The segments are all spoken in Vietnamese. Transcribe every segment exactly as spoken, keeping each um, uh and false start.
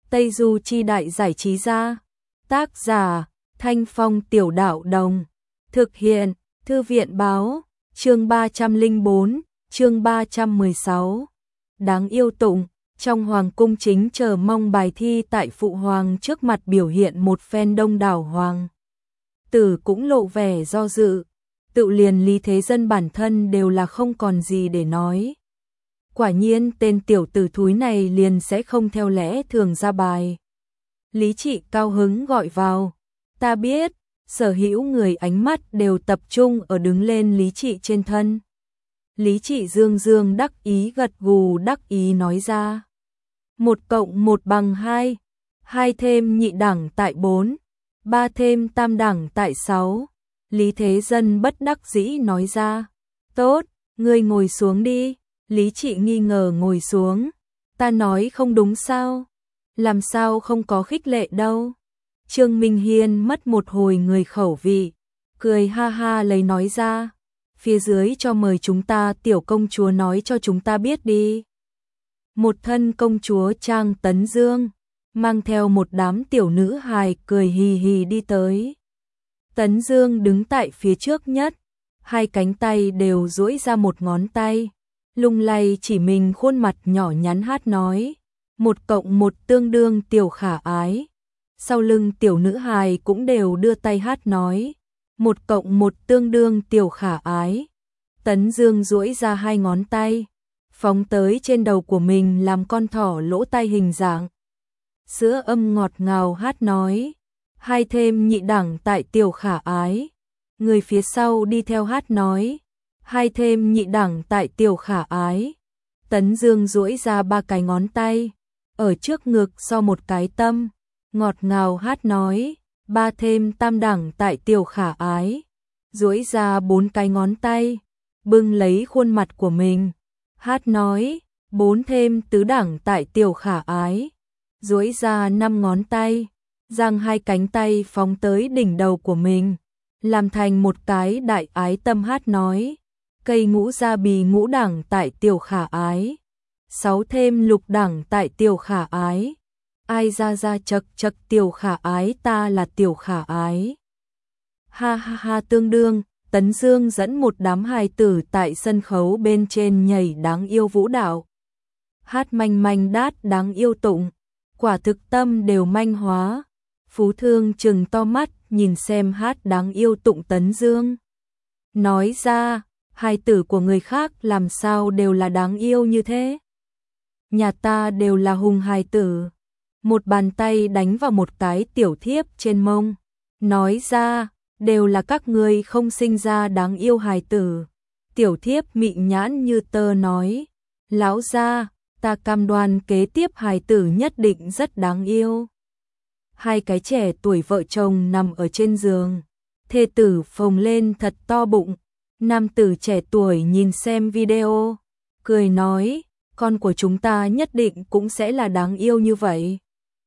Tây Du Chi Đại Giải Trí Gia. Tác giả Thanh Phong Tiểu Đạo Đồng. Thực hiện Thư viện Báo. Chương ba trăm lẻ bốn, chương ba trăm mười sáu. Đáng yêu tụng. Trong hoàng cung chính chờ mong bài thi tại phụ hoàng trước mặt biểu hiện một phen đông đảo hoàng tử cũng lộ vẻ do dự. Tự liền Lý Thế Dân bản thân đều là không còn gì để nói. Quả nhiên tên tiểu tử thúi này liền sẽ không theo lẽ thường ra bài. Lý Trị cao hứng gọi vào. Ta biết, sở hữu người ánh mắt đều tập trung ở đứng lên Lý Trị trên thân. Lý Trị dương dương đắc ý gật gù đắc ý nói ra. Một cộng một bằng hai, hai thêm nhị đẳng tại bốn, ba thêm tam đẳng tại sáu. Lý Thế Dân bất đắc dĩ nói ra. Tốt, ngươi ngồi xuống đi. Lý Trị nghi ngờ ngồi xuống. Ta nói không đúng sao? Làm sao không có khích lệ đâu? Trương Minh Hiên mất một hồi người khẩu vị, cười ha ha lấy nói ra. Phía dưới cho mời chúng ta tiểu công chúa nói cho chúng ta biết đi. Một thân công chúa Trang Tấn Dương, mang theo một đám tiểu nữ hài cười hì hì đi tới. Tấn Dương đứng tại phía trước nhất, hai cánh tay đều duỗi ra một ngón tay, lung lay chỉ mình khuôn mặt nhỏ nhắn hát nói. Một cộng một tương đương tiểu khả ái. Sau lưng tiểu nữ hài cũng đều đưa tay hát nói. Một cộng một tương đương tiểu khả ái. Tấn Dương duỗi ra hai ngón tay, phóng tới trên đầu của mình làm con thỏ lỗ tai hình dạng. Sữa âm ngọt ngào hát nói. Hai thêm nhị đẳng tại tiểu khả ái. Người phía sau đi theo hát nói. Hai thêm nhị đẳng tại tiểu khả ái. Tấn Dương duỗi ra ba cái ngón tay, ở trước ngực so một cái tâm, ngọt ngào hát nói. Ba thêm tam đẳng tại tiểu khả ái. Duỗi ra bốn cái ngón tay, bưng lấy khuôn mặt của mình, hát nói. Bốn thêm tứ đẳng tại tiểu khả ái. Duỗi ra năm ngón tay, giang hai cánh tay phóng tới đỉnh đầu của mình, làm thành một cái đại ái tâm hát nói. Cây ngũ gia bì ngũ đẳng tại tiểu khả ái. Sáu thêm lục đẳng tại tiểu khả ái. Ai ra ra chật chật tiểu khả ái, ta là tiểu khả ái. Ha ha ha tương đương. Tấn Dương dẫn một đám hài tử tại sân khấu bên trên nhảy đáng yêu vũ đạo. Hát manh manh đát đáng yêu tụng. Quả thực tâm đều manh hóa. Phú Thương trừng to mắt nhìn xem hát đáng yêu tụng Tấn Dương. Nói ra, hài tử của người khác làm sao đều là đáng yêu như thế? Nhà ta đều là hùng hài tử. Một bàn tay đánh vào một cái tiểu thiếp trên mông. Nói ra, đều là các ngươi không sinh ra đáng yêu hài tử. Tiểu thiếp mịn nhãn như tơ nói. Lão gia, ta cam đoan kế tiếp hài tử nhất định rất đáng yêu. Hai cái trẻ tuổi vợ chồng nằm ở trên giường. Thê tử phồng lên thật to bụng. Nam tử trẻ tuổi nhìn xem video, cười nói. Con của chúng ta nhất định cũng sẽ là đáng yêu như vậy.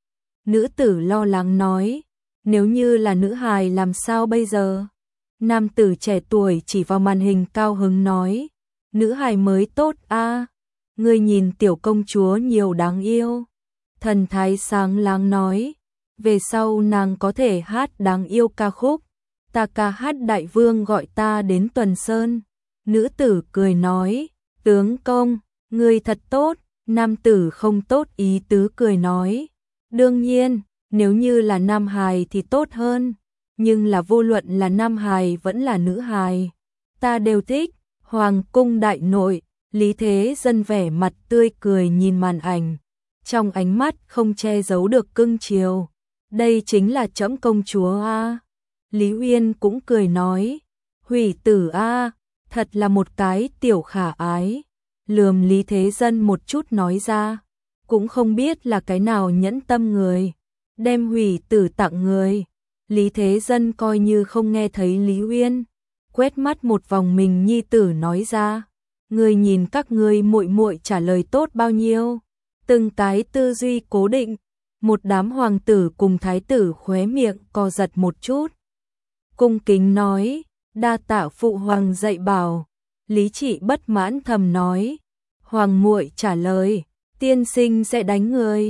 Nữ tử lo lắng nói. Nếu như là nữ hài làm sao bây giờ? Nam tử trẻ tuổi chỉ vào màn hình cao hứng nói. Nữ hài mới tốt a. À. Ngươi nhìn tiểu công chúa nhiều đáng yêu. Thần thái sáng láng nói. Về sau nàng có thể hát đáng yêu ca khúc. Ta ca hát đại vương gọi ta đến Tuần Sơn. Nữ tử cười nói. Tướng công, ngươi thật tốt. Nam tử không tốt ý tứ cười nói. Đương nhiên, nếu như là nam hài thì tốt hơn. Nhưng là vô luận là nam hài vẫn là nữ hài, ta đều thích. Hoàng cung đại nội, Lý Thế Dân vẻ mặt tươi cười nhìn màn ảnh. Trong ánh mắt không che giấu được cưng chiều. Đây chính là trẫm công chúa a. Lý Uyên cũng cười nói. Hủy tử a, thật là một cái tiểu khả ái. Lườm Lý Thế Dân một chút nói ra. Cũng không biết là cái nào nhẫn tâm người, đem hủy tử tặng người. Lý Thế Dân coi như không nghe thấy Lý Uyên, quét mắt một vòng mình nhi tử nói ra. Người nhìn các ngươi muội muội trả lời tốt bao nhiêu. Từng cái tư duy cố định. Một đám hoàng tử cùng thái tử khóe miệng co giật một chút. Cung kính nói. Đa tạ phụ hoàng dạy bảo. Lý Trị bất mãn thầm nói. Hoàng muội trả lời. Tiên sinh sẽ đánh người.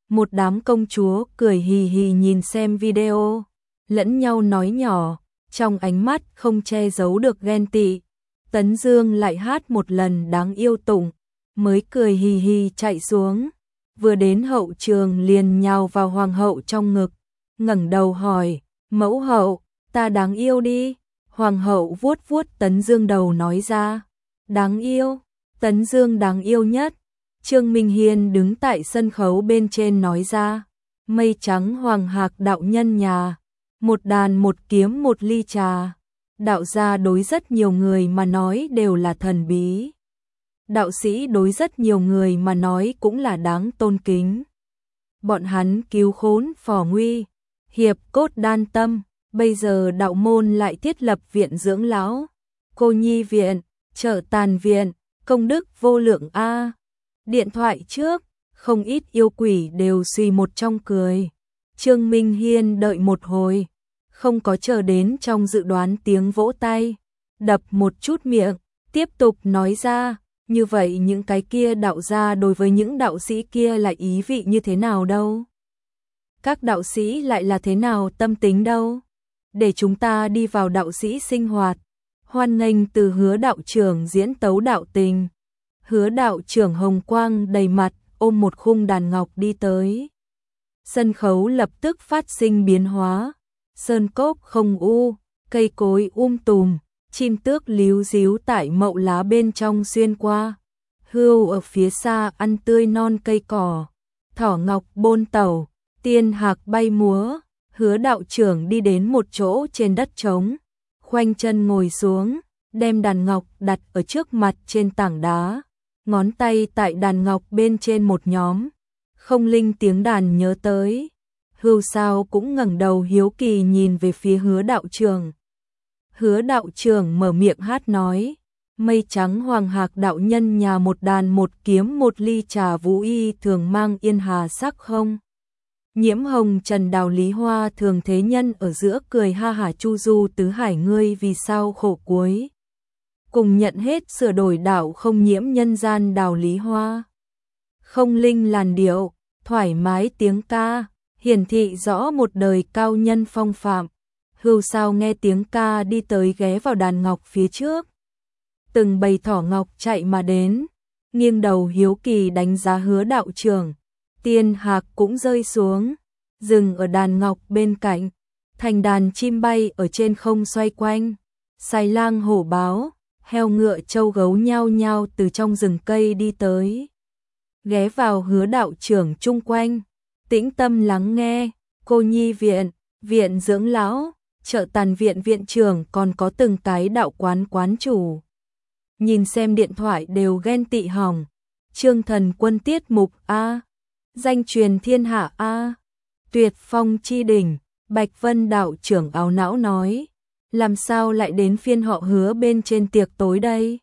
Một đám công chúa cười hì hì nhìn xem video, lẫn nhau nói nhỏ, trong ánh mắt không che giấu được ghen tị. Tấn Dương lại hát một lần đáng yêu tụng, mới cười hì hì chạy xuống. Vừa đến hậu trường liền nhào vào hoàng hậu trong ngực, ngẩng đầu hỏi, mẫu hậu, ta đáng yêu đi. Hoàng hậu vuốt vuốt Tấn Dương đầu nói ra, đáng yêu, Tấn Dương đáng yêu nhất. Trương Minh Hiên đứng tại sân khấu bên trên nói ra, mây trắng hoàng hạc đạo nhân nhà, một đàn một kiếm một ly trà. Đạo gia đối rất nhiều người mà nói đều là thần bí. Đạo sĩ đối rất nhiều người mà nói cũng là đáng tôn kính. Bọn hắn cứu khốn phò nguy, hiệp cốt đan tâm, bây giờ đạo môn lại thiết lập viện dưỡng lão, cô nhi viện, chợ tàn viện, công đức vô lượng a. Điện thoại trước, không ít yêu quỷ đều suy một trong cười. Trương Minh Hiên đợi một hồi, không có chờ đến trong dự đoán tiếng vỗ tay, đập một chút miệng, tiếp tục nói ra, như vậy những cái kia đạo gia đối với những đạo sĩ kia lại ý vị như thế nào đâu? Các đạo sĩ lại là thế nào tâm tính đâu? Để chúng ta đi vào đạo sĩ sinh hoạt, hoan nghênh từ Hứa đạo trưởng diễn tấu đạo tình. Hứa đạo trưởng hồng quang đầy mặt, ôm một khung đàn ngọc đi tới. Sân khấu lập tức phát sinh biến hóa, sơn cốc không u, cây cối um tùm, chim tước líu díu tại mậu lá bên trong xuyên qua. Hươu ở phía xa ăn tươi non cây cỏ, thỏ ngọc bôn tẩu, tiên hạc bay múa. Hứa đạo trưởng đi đến một chỗ trên đất trống, khoanh chân ngồi xuống, đem đàn ngọc đặt ở trước mặt trên tảng đá, ngón tay tại đàn ngọc bên trên một nhóm, không linh tiếng đàn nhớ tới. Hưu sao cũng ngẩng đầu hiếu kỳ nhìn về phía Hứa đạo trưởng. Hứa đạo trưởng mở miệng hát nói, mây trắng hoàng hạc đạo nhân nhà một đàn một kiếm một ly trà vũ y thường mang yên hà sắc không. Nhiễm hồng trần đào lý hoa thường thế nhân ở giữa cười ha hả chu du tứ hải ngươi vì sao khổ cuối. Cùng nhận hết sửa đổi đạo không nhiễm nhân gian đào lý hoa. Không linh làn điệu, thoải mái tiếng ca, hiển thị rõ một đời cao nhân phong phạm. Hưu sao nghe tiếng ca đi tới ghé vào đàn ngọc phía trước. Từng bầy thỏ ngọc chạy mà đến, nghiêng đầu hiếu kỳ đánh giá Hứa đạo trưởng. Tiên hạc cũng rơi xuống, dừng ở đàn ngọc bên cạnh, thành đàn chim bay ở trên không xoay quanh. Sài lang hổ báo, heo ngựa trâu gấu nhao nhao từ trong rừng cây đi tới, ghé vào Hứa đạo trưởng chung quanh, tĩnh tâm lắng nghe. Cô nhi viện, viện dưỡng lão, chợ tàn viện viện trưởng còn có từng cái đạo quán quán chủ, nhìn xem điện thoại đều ghen tị hỏng. Trương Thần Quân tiết mục a, danh truyền thiên hạ a, tuyệt phong chi đỉnh. Bạch Vân đạo trưởng áo não nói, làm sao lại đến phiên họ Hứa bên trên tiệc tối đây?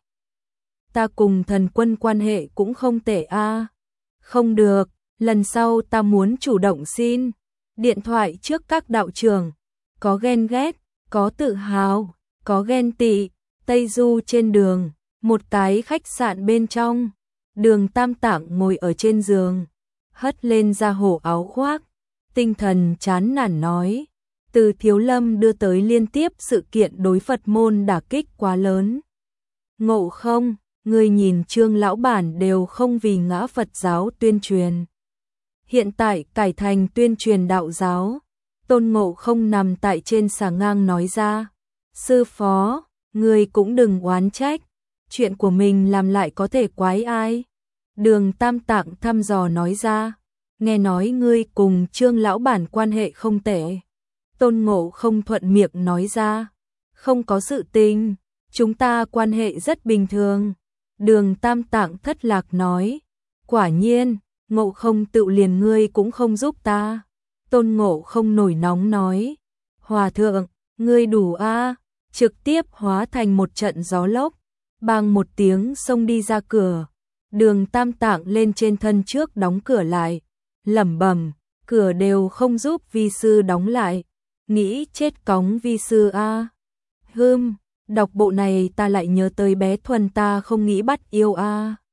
Ta cùng Thần Quân quan hệ cũng không tệ a. Không được, lần sau ta muốn chủ động xin. Điện thoại trước các đạo trưởng, có ghen ghét, có tự hào, có ghen tị. Tây Du trên đường, một cái khách sạn bên trong, Đường Tam Tạng ngồi ở trên giường, hất lên ra hổ áo khoác, tinh thần chán nản nói, từ Thiếu Lâm đưa tới liên tiếp sự kiện đối Phật môn đả kích quá lớn. Ngộ không, người nhìn Trương lão bản đều không vì ngã Phật giáo tuyên truyền. Hiện tại cải thành tuyên truyền đạo giáo. Tôn Ngộ không nằm tại trên xà ngang nói ra, sư phó, người cũng đừng oán trách, chuyện của mình làm lại có thể quái ai. Đường Tam Tạng thăm dò nói ra, nghe nói ngươi cùng Trương lão bản quan hệ không tệ. Tôn Ngộ không thuận miệng nói ra, không có sự tình, chúng ta quan hệ rất bình thường. Đường Tam Tạng thất lạc nói, quả nhiên, Ngộ không tự liền ngươi cũng không giúp ta. Tôn Ngộ không nổi nóng nói, hòa thượng, ngươi đủ a, trực tiếp hóa thành một trận gió lốc, bang một tiếng xông đi ra cửa. Đường Tam Tạng lên trên thân trước đóng cửa lại, lẩm bẩm, cửa đều không giúp vi sư đóng lại, nghĩ chết cóng vi sư a. Hừm, đọc bộ này ta lại nhớ tới bé Thuần ta không nghĩ bắt yêu a.